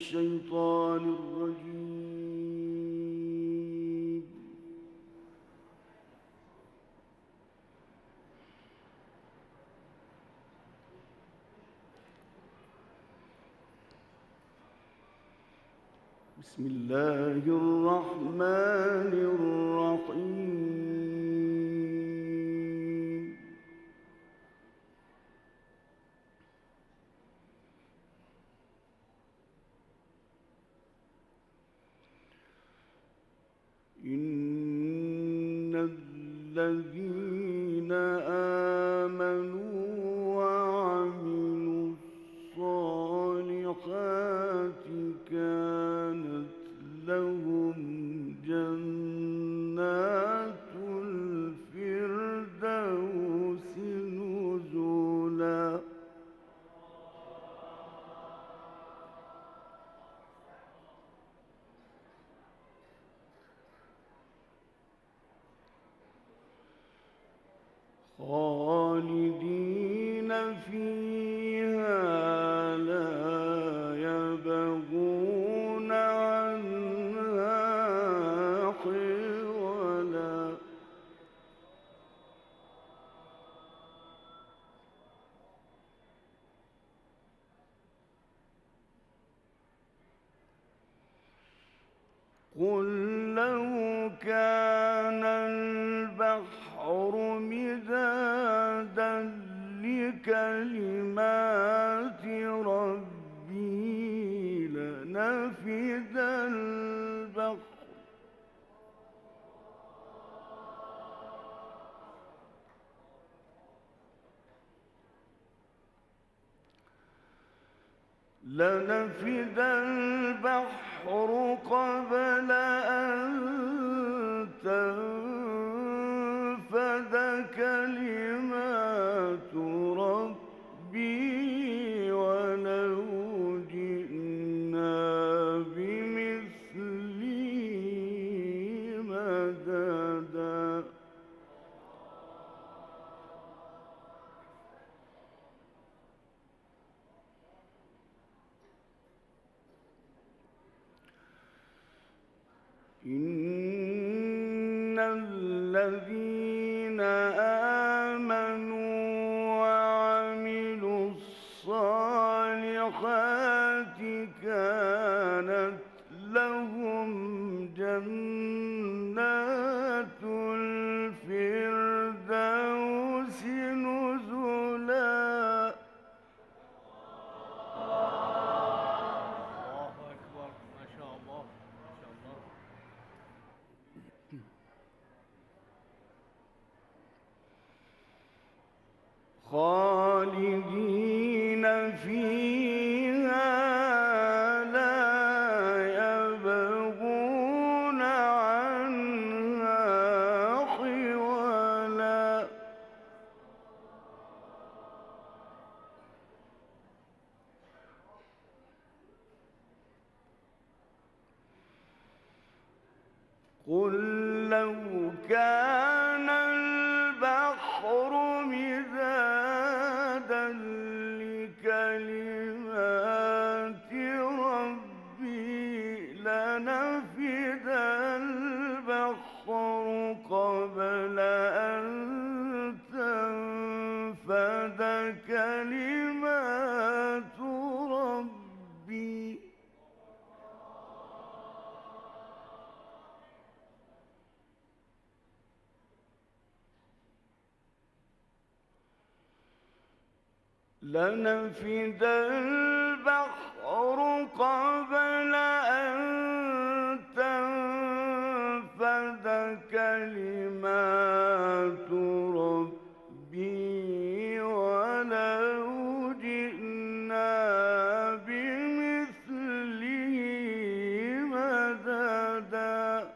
الشيطان الرجيم. بسم الله الرحمن الرحيم. إن الذين آمنوا وعملوا الصالحات كانت لهم جنات الفردوس نزلا. خالدين فيها لا يبغون عنها حولا. قل لو كان البحر مدادا لكلمات ربي لنفد البحر قبل أن تنفد كلمات ربي ولو جئنا بمثله مددا. إن الذين آمنوا وعملوا الصالحات كانت لهم جنات الفردوس نزلا. الله أكبر، ما شاء الله ما شاء الله. خالدين فيها لا يبغون عنها حولا. قل لو كان البحر مدادا لكلمات ربي لنفد البحر قبل أن تنفد كلمات ربي. لنفد البحر قبل أن تنفد كلمات ربي ولو جئنا بمثله مددا.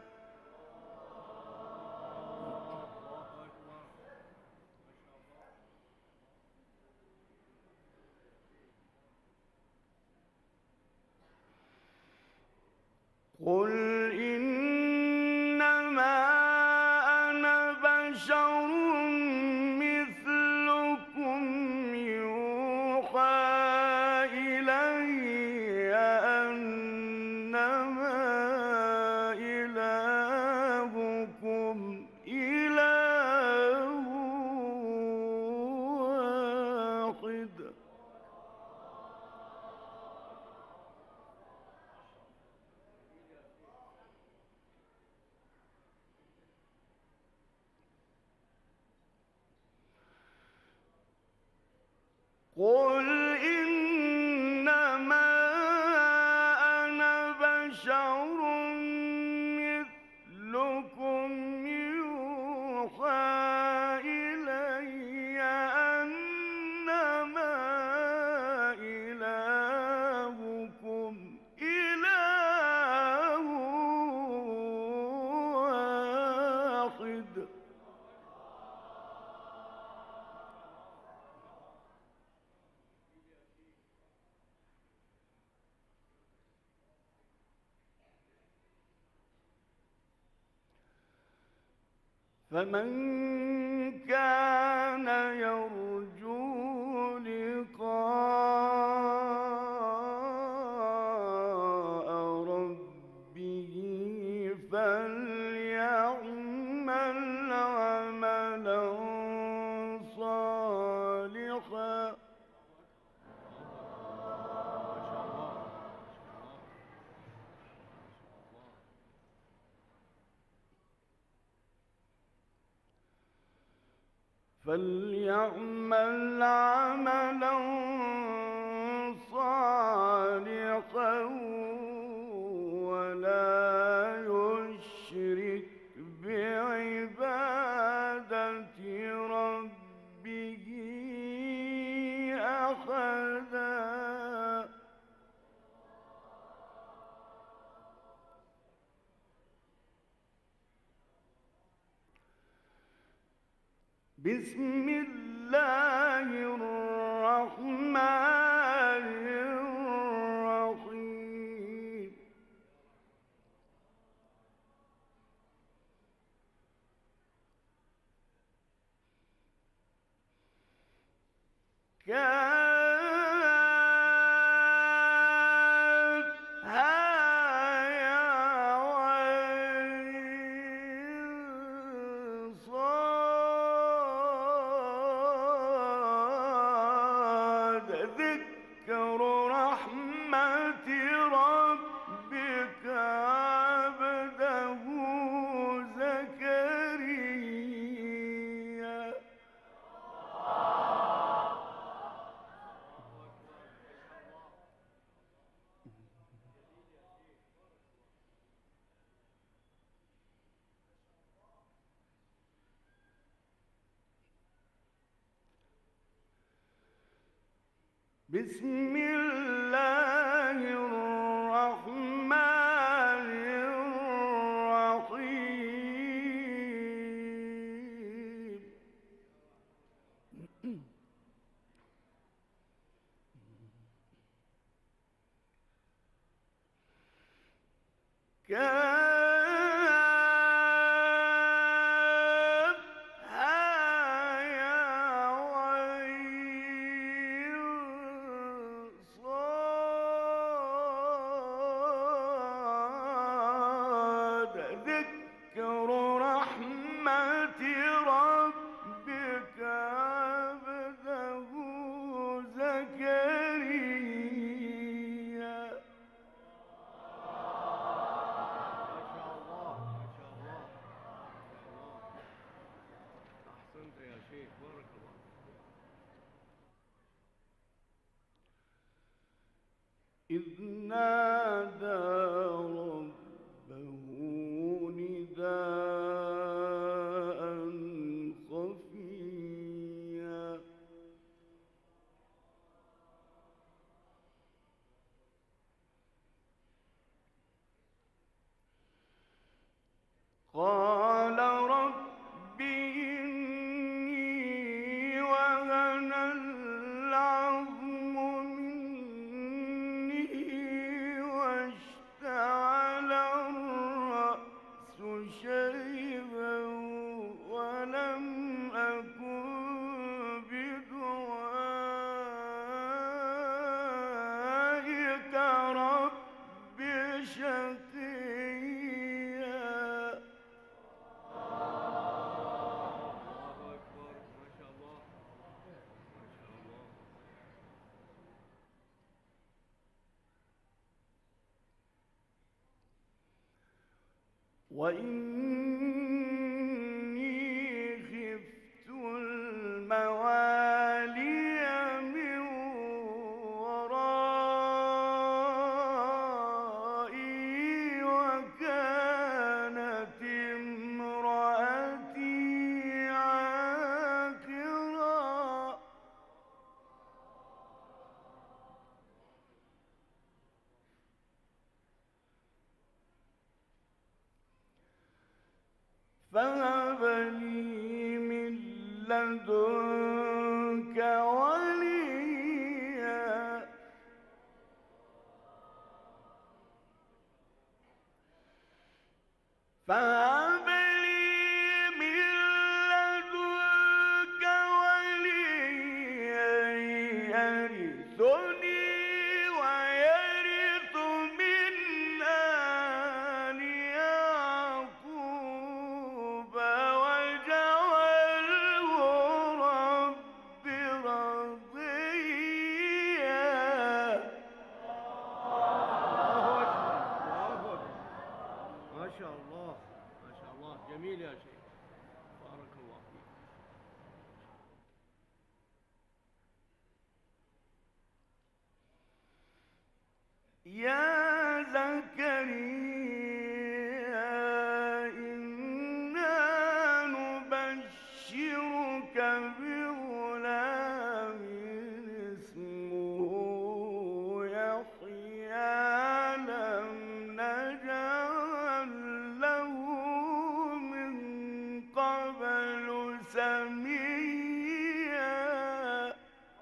قل إنما أنا بشر مثلكم يوحى إلي أن قل إنما أنا بشر مثلكم يوحى إلي أنما إلهكم إله واحد. فمن كان يرجو لقاء ربه فليعمل عملا صالحا فليعمل عملا صالحا ولا يشرك بعبادة ربه أحدا. بسم الله الرحمن الرحيم. ذكر رحمة ربك عبده زكريا. بسم الله الرحمن الرحيم. ذكر رحمة ربك عبده زكريا. أحسنت يا شيخ، بارك الله. إذ نادى ربه نداء خفيا قال رب إني وهن العظم مني واشتعل الرأس شيبا ولم أكن بدعائك رب شقيا. وإني خفت الموالي من فهب لي من لدنك وليا فهب لي من لدنك وليا يرثني ويرث من آل يعقوب واجعله رب رضيا. الله أكبر، الله أكبر. ما شاء الله، ما شاء الله، جميل يا شيخ، بارك الله فيك. يا زكريا إنا نبشرك بغلام اسمه يحيى لم نجعل له من قبل سميا.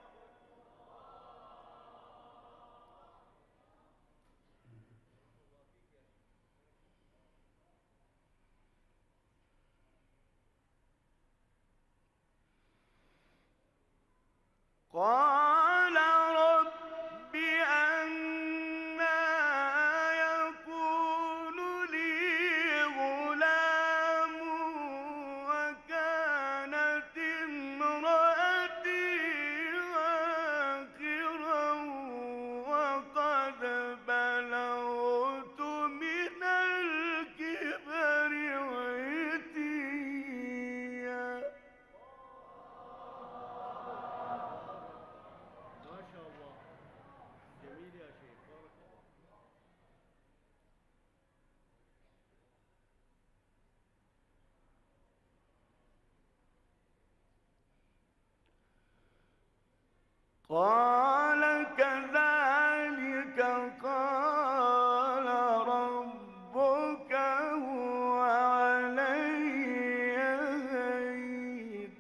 قال رب أنى يكون لي غلام وكانت امرأتي عاقرا وقد بلغت من الكبر عتيا. ما شاء الله، جميل يا شيخ، بارك الله. قال كذلك قال ربك هو علي هين.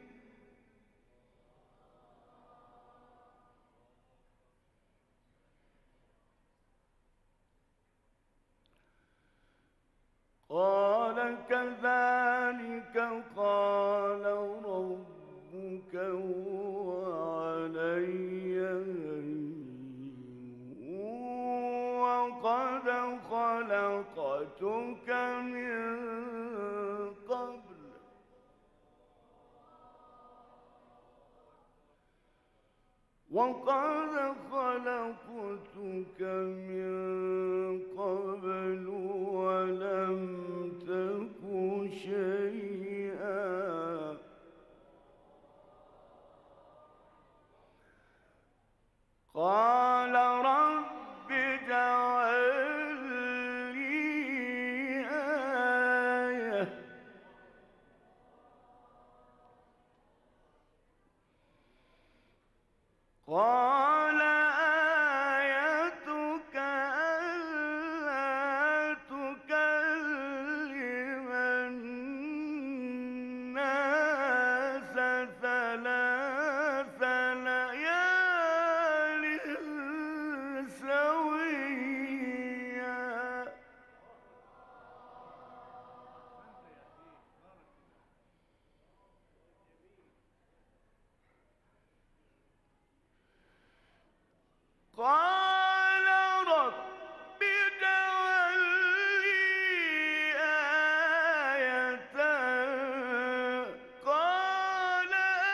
قال كذلك قال ربك هو علي هين وقد خلقتك من قبل ولم تك شيئا. قال رب اجعل لي آية قال آيتك ألا تكلم الناس ثلاث ليال سويا. قال رب اجعل لي آية قال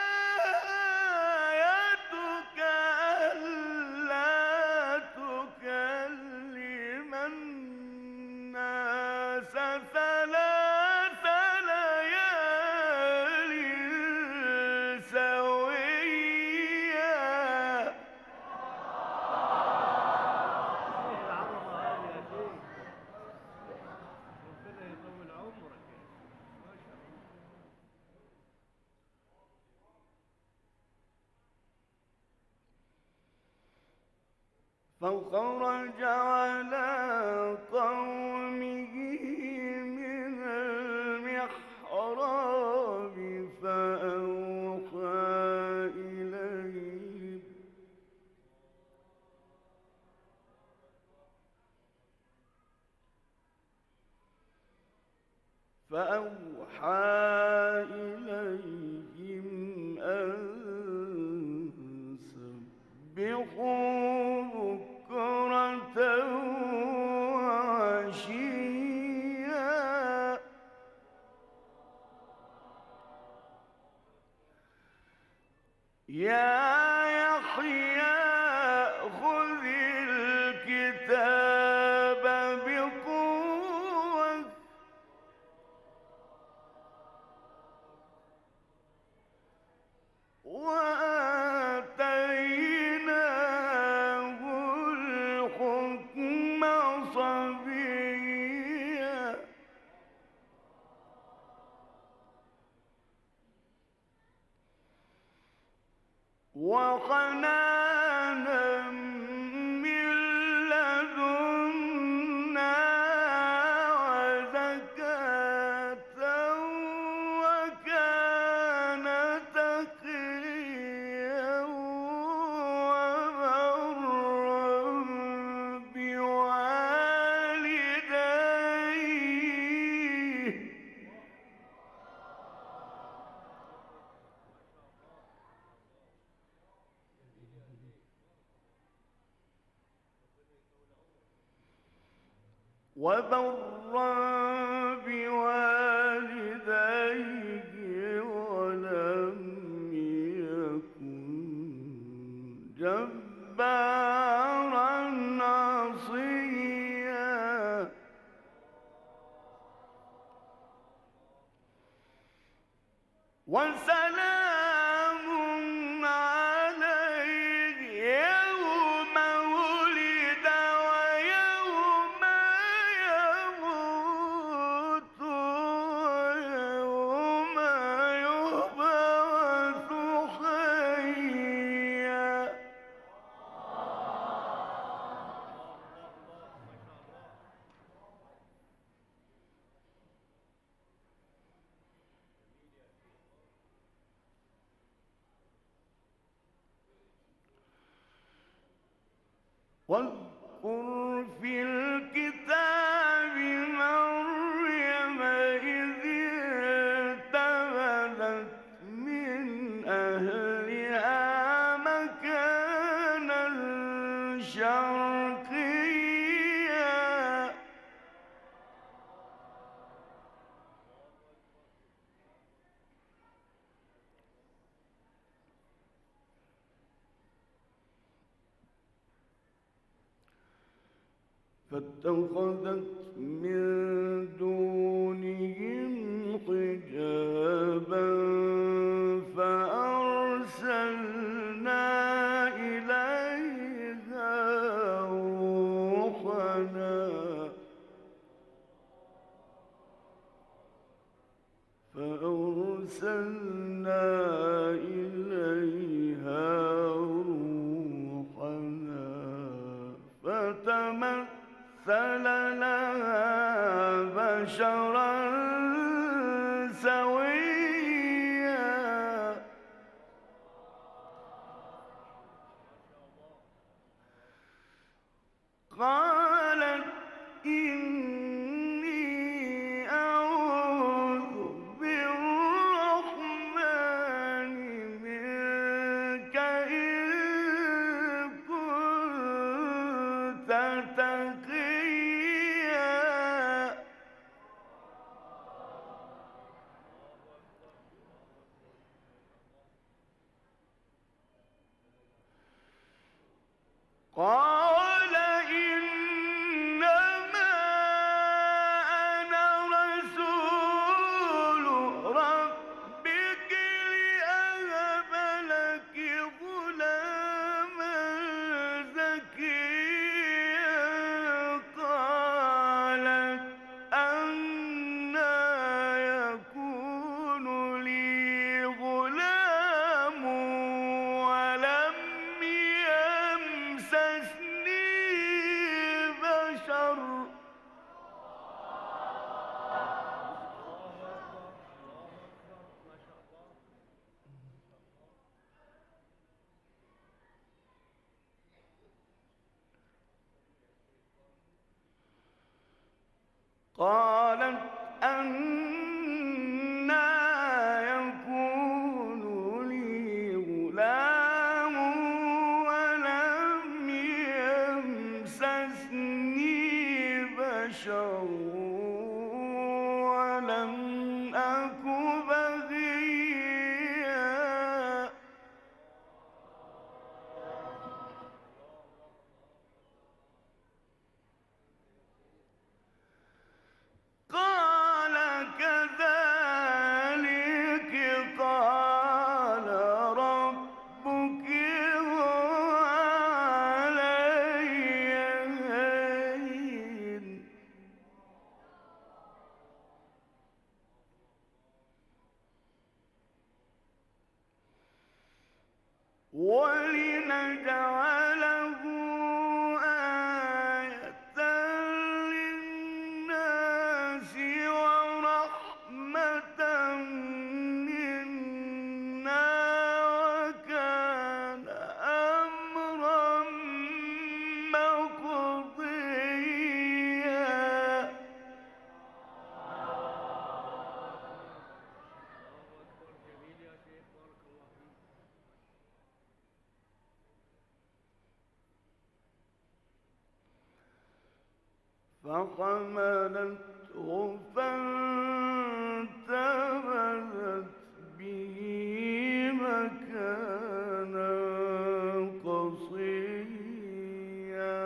آيتك ألا تكلم الناس ثلاث ليال سويا. ايه العظمة هذه يا شيخ، ربنا يطول عمرك يا شيخ، ما شاء الله. فخرج على قومه من المحراب فأوحى إليهم أن سبحوا بكرة وعشيا يا يحيى خذ الكتاب بقوة وآتيناه الحكم صبيا وحنانا من لدنا وزكاة وكان تقيا وبرا بوالديه بوالديه ولم يكن جبارا عصيا وسلام عليه يوم ولد ويوم يموت ويوم يبعث حيا واذكر في الكتاب مريم إذ انتبذت من أهلها مكانا شرقيا فاتخذت من دونهم حجابا فأرسلنا إليها روحنا فتمثل لها بشرا سويا قالت إني أعوذ بالرحمن منك إن كنت تقيا قال إنما أنا رسول ربك لأهب لك غلاما زكيا قالت أنى يكون لي غلام ولم يمسسني بشر قالت أن بشر ولم أك بغيا. قال كذلك قال ربك هو علي هين ولنجعله آية للناس ورحمة منا وكان أمرا مقضيا. جميل يا شيخ، بارك الله فيك. فحملته فانتبذت به مكانا قصيا.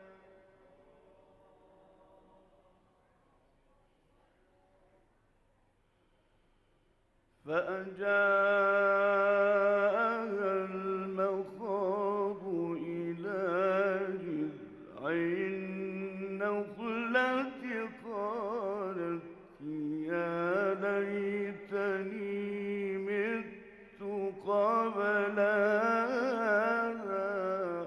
فأجاءها المخاض إلى جذع النخلة قالت يا ليتني مت قبل هذا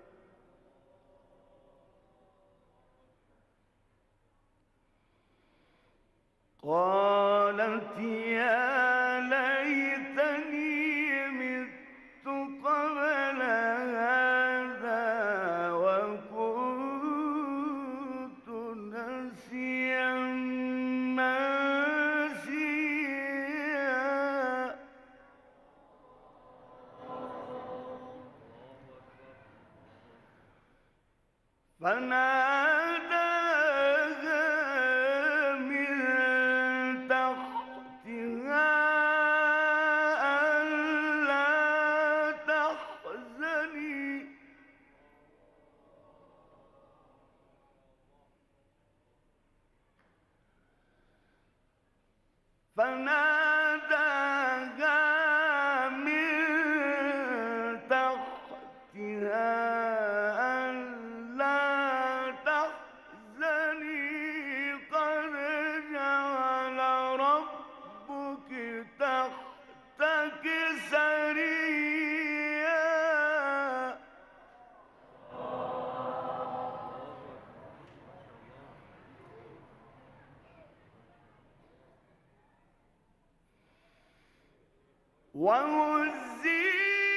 قالت يا ليتني مت قبل هذا وكنت نسيا منسيا. فناداها من تحتها ألا تحزني فناداها من تحتها ألا تحزني قد جعل ربك تحتك سريا. وهزي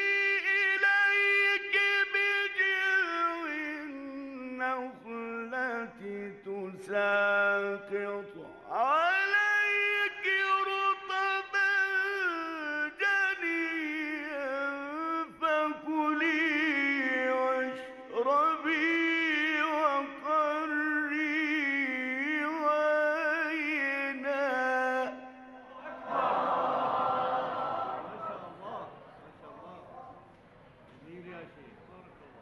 إليك بجذع النخلة تساقط عليك رطبا جنيا فكلي واشربي وقري عينا. ما شاء الله، ما شاء الله. جميل يا شيخ، بارك الله.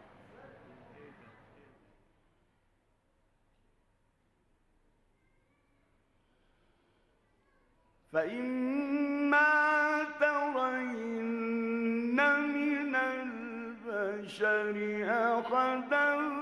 فإما ترين من البشر أحدا